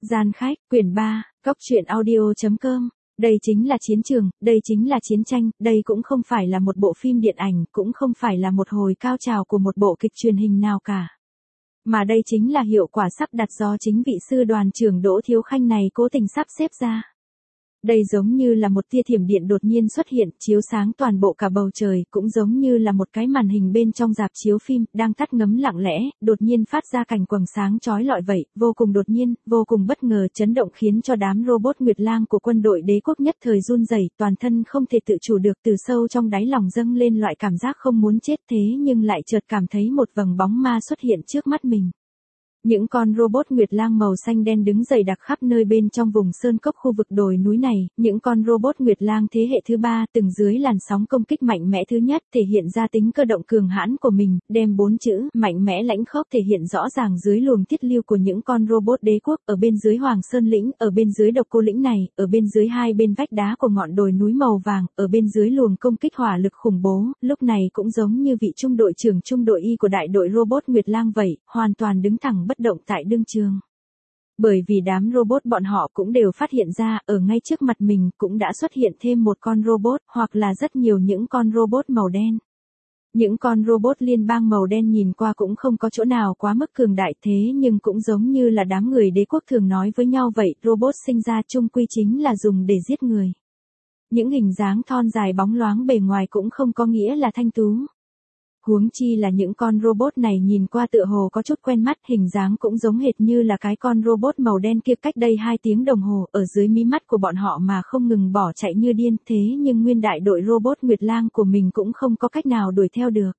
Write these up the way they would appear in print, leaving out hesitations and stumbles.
Gian khách, quyển 3, Cóc truyện audio.com. Đây chính là chiến trường, đây chính là chiến tranh, đây cũng không phải là một bộ phim điện ảnh, cũng không phải là một hồi cao trào của một bộ kịch truyền hình nào cả. Mà đây chính là hiệu quả sắp đặt do chính vị sư đoàn trưởng Đỗ Thiếu Khanh này cố tình sắp xếp ra. Đây giống như là một tia thiểm điện đột nhiên xuất hiện, chiếu sáng toàn bộ cả bầu trời, cũng giống như là một cái màn hình bên trong rạp chiếu phim, đang tắt ngấm lặng lẽ, đột nhiên phát ra cảnh quầng sáng chói lọi vậy, vô cùng đột nhiên, vô cùng bất ngờ, chấn động khiến cho đám robot Nguyệt Lang của quân đội đế quốc nhất thời run rẩy, toàn thân không thể tự chủ được, từ sâu trong đáy lòng dâng lên loại cảm giác không muốn chết, thế nhưng lại chợt cảm thấy một vầng bóng ma xuất hiện trước mắt mình. Những con robot Nguyệt Lang màu xanh đen đứng dày đặc khắp nơi bên trong vùng sơn cốc khu vực đồi núi này, những con robot Nguyệt Lang thế hệ thứ 3 từng dưới làn sóng công kích mạnh mẽ thứ nhất thể hiện ra tính cơ động cường hãn của mình, đem 4 chữ mạnh mẽ lãnh khốc thể hiện rõ ràng dưới luồng tiết lưu của những con robot đế quốc, ở bên dưới Hoàng Sơn lĩnh, ở bên dưới Độc Cô lĩnh này, ở bên dưới hai bên vách đá của ngọn đồi núi màu vàng, ở bên dưới luồng công kích hỏa lực khủng bố, lúc này cũng giống như vị trung đội trưởng trung đội Y của đại đội robot Nguyệt Lang vậy, hoàn toàn đứng thẳng bất động tại đương trường. Bởi vì đám robot bọn họ cũng đều phát hiện ra, ở ngay trước mặt mình cũng đã xuất hiện thêm một con robot, hoặc là rất nhiều những con robot màu đen. Những con robot liên bang màu đen nhìn qua cũng không có chỗ nào quá mức cường đại, thế nhưng cũng giống như là đám người đế quốc thường nói với nhau vậy, robot sinh ra chung quy chính là dùng để giết người. Những hình dáng thon dài bóng loáng bề ngoài cũng không có nghĩa là thanh tú. Huống chi là những con robot này nhìn qua tựa hồ có chút quen mắt, hình dáng cũng giống hệt như là cái con robot màu đen kia cách đây 2 tiếng đồng hồ, ở dưới mí mắt của bọn họ mà không ngừng bỏ chạy như điên, thế nhưng nguyên đại đội robot Nguyệt Lang của mình cũng không có cách nào đuổi theo được.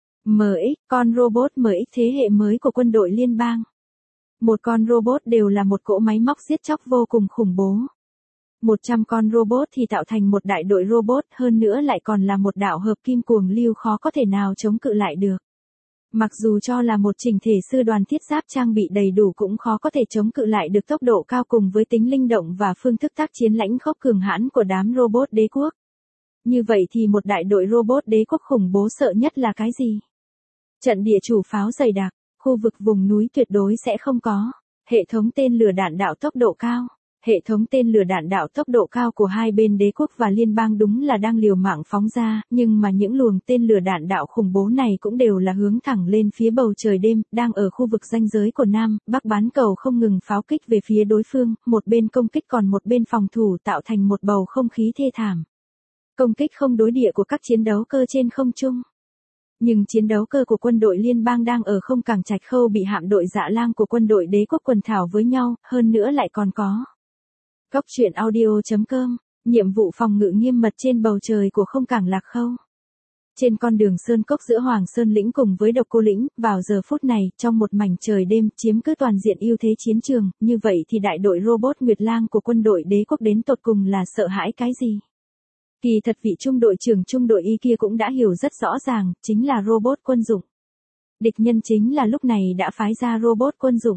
MX, con robot MX thế hệ mới của quân đội liên bang. Một con robot đều là một cỗ máy móc giết chóc vô cùng khủng bố. 100 con robot thì tạo thành một đại đội robot, hơn nữa lại còn là một đạo hợp kim cuồng lưu khó có thể nào chống cự lại được. Mặc dù cho là một chỉnh thể sư đoàn thiết giáp trang bị đầy đủ cũng khó có thể chống cự lại được tốc độ cao cùng với tính linh động và phương thức tác chiến lãnh khốc cường hãn của đám robot đế quốc. Như vậy thì một đại đội robot đế quốc khủng bố sợ nhất là cái gì? Trận địa chủ pháo dày đặc, khu vực vùng núi tuyệt đối sẽ không có, hệ thống tên lửa đạn đạo tốc độ cao. Hệ thống tên lửa đạn đạo tốc độ cao của hai bên đế quốc và liên bang đúng là đang liều mạng phóng ra, nhưng mà những luồng tên lửa đạn đạo khủng bố này cũng đều là hướng thẳng lên phía bầu trời đêm, đang ở khu vực ranh giới của Nam, Bắc bán cầu không ngừng pháo kích về phía đối phương, một bên công kích còn một bên phòng thủ tạo thành một bầu không khí thê thảm. Công kích không đối địa của các chiến đấu cơ trên không trung. Nhưng chiến đấu cơ của quân đội liên bang đang ở không cảng Trạch Khâu bị hạm đội Dạ Lang của quân đội đế quốc quần thảo với nhau, hơn nữa lại còn có. Cóc truyện audio.com, nhiệm vụ phòng ngự nghiêm mật trên bầu trời của không cảng Lạc Khâu. Trên con đường sơn cốc giữa Hoàng Sơn lĩnh cùng với Độc Cô lĩnh, vào giờ phút này, trong một mảnh trời đêm, chiếm cứ toàn diện ưu thế chiến trường, như vậy thì đại đội robot Nguyệt Lang của quân đội đế quốc đến tột cùng là sợ hãi cái gì? Kỳ thật vị trung đội trưởng trung đội Y kia cũng đã hiểu rất rõ ràng, chính là robot quân dụng. Địch nhân chính là lúc này đã phái ra robot quân dụng.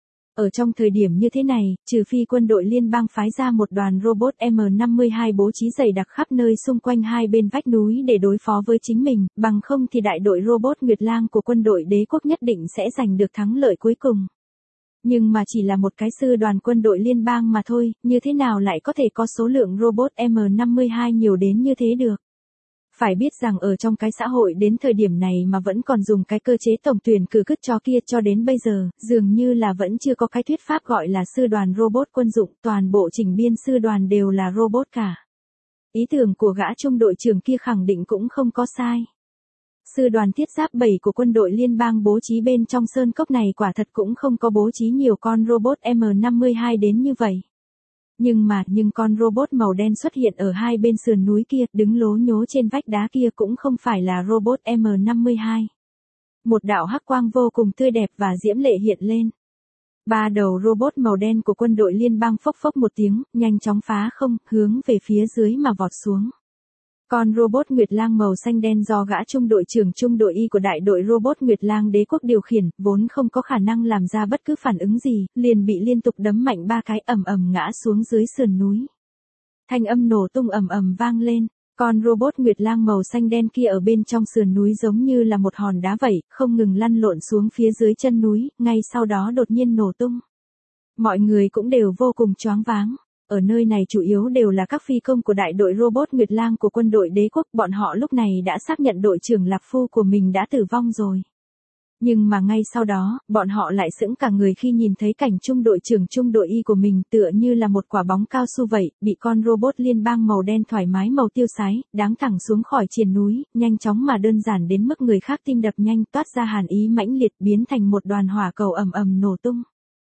Ở trong thời điểm như thế này, trừ phi quân đội liên bang phái ra một đoàn robot M52 bố trí dày đặc khắp nơi xung quanh hai bên vách núi để đối phó với chính mình, bằng không thì đại đội robot Nguyệt Lang của quân đội đế quốc nhất định sẽ giành được thắng lợi cuối cùng. Nhưng mà chỉ là một cái sư đoàn quân đội liên bang mà thôi, như thế nào lại có thể có số lượng robot M52 nhiều đến như thế được? Phải biết rằng ở trong cái xã hội đến thời điểm này mà vẫn còn dùng cái cơ chế tổng tuyển cử cứt cho kia cho đến bây giờ, dường như là vẫn chưa có cái thuyết pháp gọi là sư đoàn robot quân dụng, toàn bộ chỉnh biên sư đoàn đều là robot cả. Ý tưởng của gã trung đội trưởng kia khẳng định cũng không có sai. Sư đoàn thiết giáp 7 của quân đội liên bang bố trí bên trong sơn cốc này quả thật cũng không có bố trí nhiều con robot M52 đến như vậy. Nhưng con robot màu đen xuất hiện ở hai bên sườn núi kia, đứng lố nhố trên vách đá kia cũng không phải là robot M52. Một đạo hắc quang vô cùng tươi đẹp và diễm lệ hiện lên. 3 đầu robot màu đen của quân đội liên bang phốc phốc một tiếng, nhanh chóng phá không, hướng về phía dưới mà vọt xuống. Con robot Nguyệt Lang màu xanh đen do gã trung đội trưởng trung đội Y của đại đội robot Nguyệt Lang đế quốc điều khiển, vốn không có khả năng làm ra bất cứ phản ứng gì, liền bị liên tục đấm mạnh 3 cái ầm ầm ngã xuống dưới sườn núi. Thanh âm nổ tung ầm ầm vang lên, con robot Nguyệt Lang màu xanh đen kia ở bên trong sườn núi giống như là một hòn đá vậy, không ngừng lăn lộn xuống phía dưới chân núi, ngay sau đó đột nhiên nổ tung. Mọi người cũng đều vô cùng choáng váng. Ở nơi này chủ yếu đều là các phi công của đại đội robot Nguyệt Lang của quân đội đế quốc, bọn họ lúc này đã xác nhận đội trưởng Lạc Phu của mình đã tử vong rồi. Nhưng mà ngay sau đó, bọn họ lại sững cả người khi nhìn thấy cảnh trung đội trưởng trung đội Y của mình tựa như là một quả bóng cao su vậy, bị con robot liên bang màu đen thoải mái màu tiêu sái, đáng thẳng xuống khỏi triền núi, nhanh chóng mà đơn giản đến mức người khác tim đập nhanh, toát ra hàn ý mãnh liệt, biến thành một đoàn hỏa cầu ầm ầm nổ tung.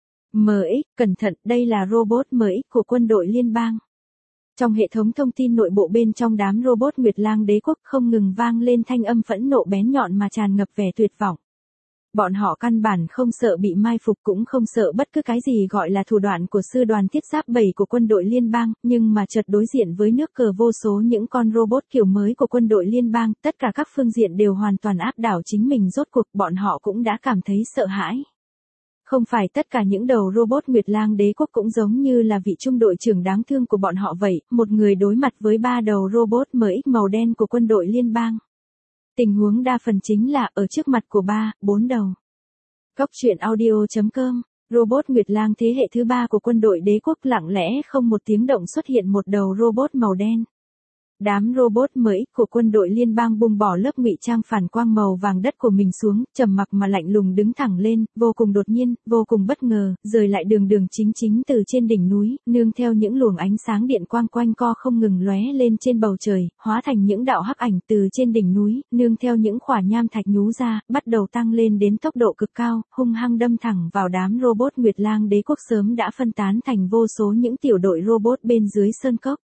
MX, cẩn thận, đây là robot MX của quân đội liên bang. Trong hệ thống thông tin nội bộ bên trong đám robot Nguyệt Lang đế quốc không ngừng vang lên thanh âm phẫn nộ bén nhọn mà tràn ngập vẻ tuyệt vọng. Bọn họ căn bản không sợ bị mai phục, cũng không sợ bất cứ cái gì gọi là thủ đoạn của sư đoàn thiết giáp 7 của quân đội liên bang, nhưng mà chợt đối diện với nước cờ vô số những con robot kiểu mới của quân đội liên bang, tất cả các phương diện đều hoàn toàn áp đảo chính mình, rốt cuộc bọn họ cũng đã cảm thấy sợ hãi. Không phải tất cả những đầu robot Nguyệt Lang đế quốc cũng giống như là vị trung đội trưởng đáng thương của bọn họ vậy, một người đối mặt với 3 đầu robot MX màu đen của quân đội liên bang. Tình huống đa phần chính là ở trước mặt của 3, 4 đầu. Góc truyện audio.com, robot Nguyệt Lang thế hệ thứ 3 của quân đội đế quốc lặng lẽ không một tiếng động xuất hiện một đầu robot màu đen. Đám robot MX của quân đội liên bang buông bỏ lớp ngụy trang phản quang màu vàng đất của mình xuống, trầm mặc mà lạnh lùng đứng thẳng lên, vô cùng đột nhiên, vô cùng bất ngờ, rời lại đường đường chính chính từ trên đỉnh núi, nương theo những luồng ánh sáng điện quang quanh co không ngừng lóe lên trên bầu trời, hóa thành những đạo hắc ảnh từ trên đỉnh núi, nương theo những khỏa nham thạch nhú ra, bắt đầu tăng lên đến tốc độ cực cao, hung hăng đâm thẳng vào đám robot Nguyệt Lang đế quốc sớm đã phân tán thành vô số những tiểu đội robot bên dưới sơn cốc.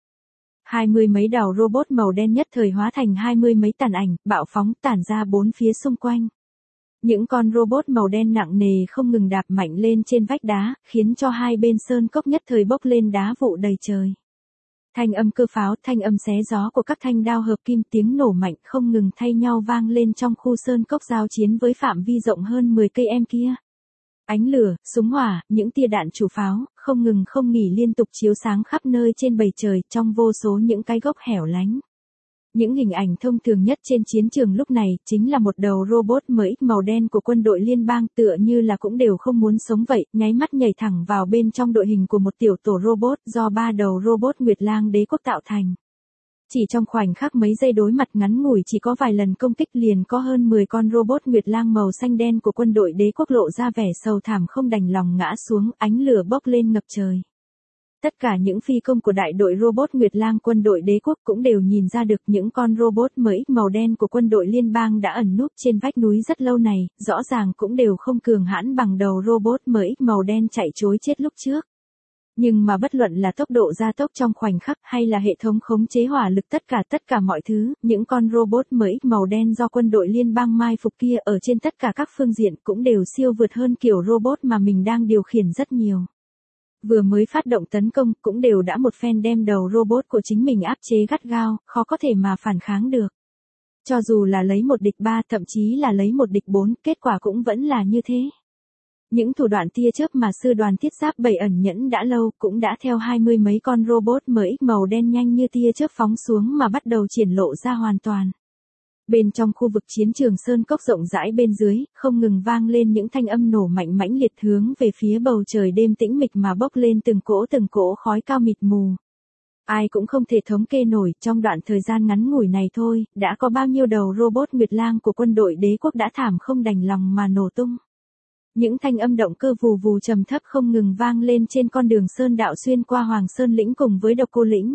20 mấy đầu robot màu đen nhất thời hóa thành 20 mấy tàn ảnh, bạo phóng tản ra bốn phía xung quanh. Những con robot màu đen nặng nề không ngừng đạp mạnh lên trên vách đá, khiến cho hai bên sơn cốc nhất thời bốc lên đá vụ đầy trời. Thanh âm cơ pháo, thanh âm xé gió của các thanh đao hợp kim, tiếng nổ mạnh không ngừng thay nhau vang lên trong khu sơn cốc giao chiến với phạm vi rộng hơn 10 cây em kia. Ánh lửa, súng hỏa, những tia đạn chủ pháo, không ngừng không nghỉ liên tục chiếu sáng khắp nơi trên bầu trời, trong vô số những cái góc hẻo lánh. Những hình ảnh thông thường nhất trên chiến trường lúc này, chính là một đầu robot MX màu đen của quân đội liên bang tựa như là cũng đều không muốn sống vậy, nháy mắt nhảy thẳng vào bên trong đội hình của một tiểu tổ robot do 3 đầu robot Nguyệt Lang đế quốc tạo thành. Chỉ trong khoảnh khắc mấy giây đối mặt ngắn ngủi chỉ có vài lần công kích liền có hơn 10 con robot Nguyệt Lang màu xanh đen của quân đội đế quốc lộ ra vẻ sầu thảm không đành lòng ngã xuống, ánh lửa bốc lên ngập trời. Tất cả những phi công của đại đội robot Nguyệt Lang quân đội đế quốc cũng đều nhìn ra được những con robot MX màu đen của quân đội liên bang đã ẩn núp trên vách núi rất lâu này, rõ ràng cũng đều không cường hãn bằng đầu robot MX màu đen chạy trối chết lúc trước. Nhưng mà bất luận là tốc độ gia tốc trong khoảnh khắc hay là hệ thống khống chế hỏa lực tất cả mọi thứ, những con robot MX màu đen do quân đội liên bang mai phục kia ở trên tất cả các phương diện cũng đều siêu vượt hơn kiểu robot mà mình đang điều khiển rất nhiều. Vừa mới phát động tấn công cũng đều đã một phen đem đầu robot của chính mình áp chế gắt gao, khó có thể mà phản kháng được. Cho dù là lấy một địch 3 thậm chí là lấy một địch 4, kết quả cũng vẫn là như thế. Những thủ đoạn tia chớp mà sư đoàn thiết giáp 7 ẩn nhẫn đã lâu cũng đã theo 20 mấy con robot MX màu đen nhanh như tia chớp phóng xuống mà bắt đầu triển lộ ra hoàn toàn. Bên trong khu vực chiến trường sơn cốc rộng rãi bên dưới, không ngừng vang lên những thanh âm nổ mạnh mãnh liệt hướng về phía bầu trời đêm tĩnh mịch mà bốc lên từng cỗ khói cao mịt mù. Ai cũng không thể thống kê nổi, trong đoạn thời gian ngắn ngủi này thôi, đã có bao nhiêu đầu robot Nguyệt Lang của quân đội đế quốc đã thảm không đành lòng mà nổ tung. Những thanh âm động cơ vù vù trầm thấp không ngừng vang lên trên con đường sơn đạo xuyên qua Hoàng Sơn lĩnh cùng với Độc Cô lĩnh.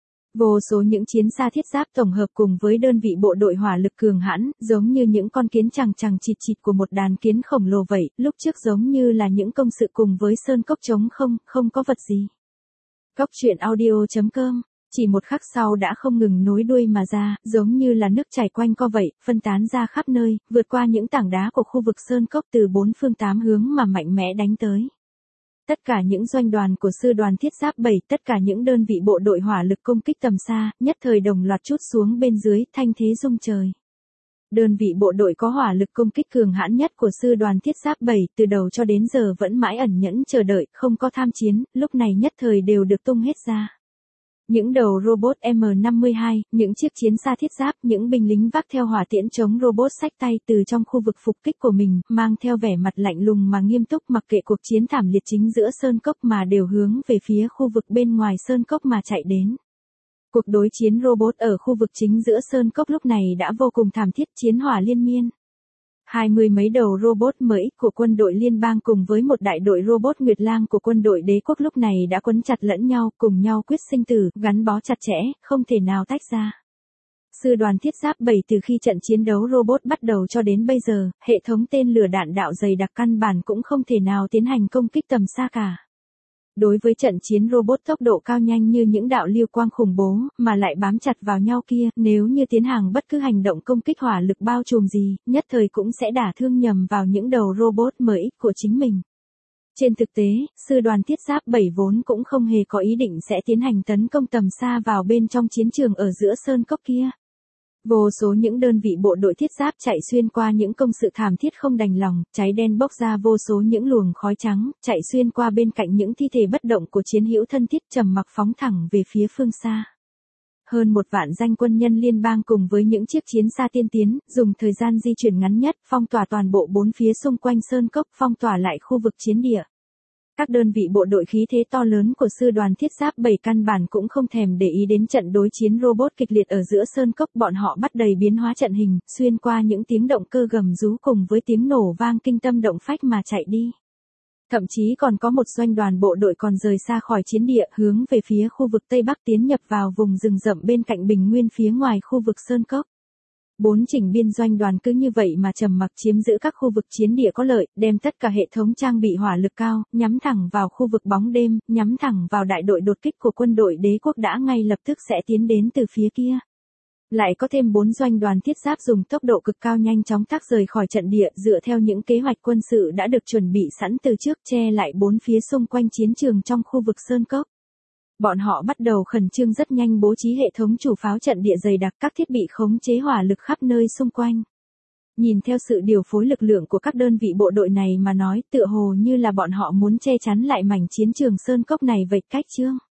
Vô số những chiến xa thiết giáp tổng hợp cùng với đơn vị bộ đội hỏa lực cường hãn, giống như những con kiến chằng chằng chịt chịt của một đàn kiến khổng lồ vậy, lúc trước giống như là những công sự cùng với sơn cốc trống không có vật gì. Góc truyện audio.com, chỉ một khắc sau đã không ngừng nối đuôi mà ra, giống như là nước chảy quanh co vậy, phân tán ra khắp nơi, vượt qua những tảng đá của khu vực sơn cốc từ 4 phương 8 hướng mà mạnh mẽ đánh tới. Tất cả những doanh đoàn của sư đoàn thiết giáp 7, tất cả những đơn vị bộ đội hỏa lực công kích tầm xa, nhất thời đồng loạt trút xuống bên dưới, thanh thế rung trời. Đơn vị bộ đội có hỏa lực công kích cường hãn nhất của sư đoàn thiết giáp 7 từ đầu cho đến giờ vẫn mãi ẩn nhẫn chờ đợi, không có tham chiến, lúc này nhất thời đều được tung hết ra. Những đầu robot M52, những chiếc chiến xa thiết giáp, những binh lính vác theo hỏa tiễn chống robot xách tay từ trong khu vực phục kích của mình, mang theo vẻ mặt lạnh lùng mà nghiêm túc mặc kệ cuộc chiến thảm liệt chính giữa sơn cốc mà đều hướng về phía khu vực bên ngoài sơn cốc mà chạy đến. Cuộc đối chiến robot ở khu vực chính giữa sơn cốc lúc này đã vô cùng thảm thiết, chiến hỏa liên miên. 20 mấy đầu robot MX của quân đội liên bang cùng với một đại đội robot Nguyệt Lang của quân đội đế quốc lúc này đã quấn chặt lẫn nhau, cùng nhau quyết sinh tử, gắn bó chặt chẽ, không thể nào tách ra. Sư đoàn thiết giáp 7 từ khi trận chiến đấu robot bắt đầu cho đến bây giờ, hệ thống tên lửa đạn đạo dày đặc căn bản cũng không thể nào tiến hành công kích tầm xa cả. Đối với trận chiến robot tốc độ cao nhanh như những đạo lưu quang khủng bố, mà lại bám chặt vào nhau kia, nếu như tiến hành bất cứ hành động công kích hỏa lực bao trùm gì, nhất thời cũng sẽ đả thương nhầm vào những đầu robot MX của chính mình. Trên thực tế, sư đoàn thiết giáp 7 vốn cũng không hề có ý định sẽ tiến hành tấn công tầm xa vào bên trong chiến trường ở giữa sơn cốc kia. Vô số những đơn vị bộ đội thiết giáp chạy xuyên qua những công sự thảm thiết không đành lòng, cháy đen bốc ra vô số những luồng khói trắng, chạy xuyên qua bên cạnh những thi thể bất động của chiến hữu thân thiết trầm mặc phóng thẳng về phía phương xa. Hơn 1 vạn danh quân nhân liên bang cùng với những chiếc chiến xa tiên tiến, dùng thời gian di chuyển ngắn nhất, phong tỏa toàn bộ 4 phía xung quanh sơn cốc, phong tỏa lại khu vực chiến địa. Các đơn vị bộ đội khí thế to lớn của sư đoàn thiết giáp 7 căn bản cũng không thèm để ý đến trận đối chiến robot kịch liệt ở giữa sơn cốc, bọn họ bắt đầy biến hóa trận hình, xuyên qua những tiếng động cơ gầm rú cùng với tiếng nổ vang kinh tâm động phách mà chạy đi. Thậm chí còn có một doanh đoàn bộ đội còn rời xa khỏi chiến địa, hướng về phía khu vực Tây Bắc tiến nhập vào vùng rừng rậm bên cạnh bình nguyên phía ngoài khu vực sơn cốc. 4 chỉnh biên doanh đoàn cứ như vậy mà trầm mặc chiếm giữ các khu vực chiến địa có lợi, đem tất cả hệ thống trang bị hỏa lực cao, nhắm thẳng vào khu vực bóng đêm, nhắm thẳng vào đại đội đột kích của quân đội đế quốc đã ngay lập tức sẽ tiến đến từ phía kia. Lại có thêm 4 doanh đoàn thiết giáp dùng tốc độ cực cao nhanh chóng tác rời khỏi trận địa, dựa theo những kế hoạch quân sự đã được chuẩn bị sẵn từ trước, che lại 4 phía xung quanh chiến trường trong khu vực sơn cốc. Bọn họ bắt đầu khẩn trương rất nhanh bố trí hệ thống chủ pháo trận địa dày đặc, các thiết bị khống chế hỏa lực khắp nơi xung quanh. Nhìn theo sự điều phối lực lượng của các đơn vị bộ đội này mà nói, tựa hồ như là bọn họ muốn che chắn lại mảnh chiến trường sơn cốc này vạch cách chương.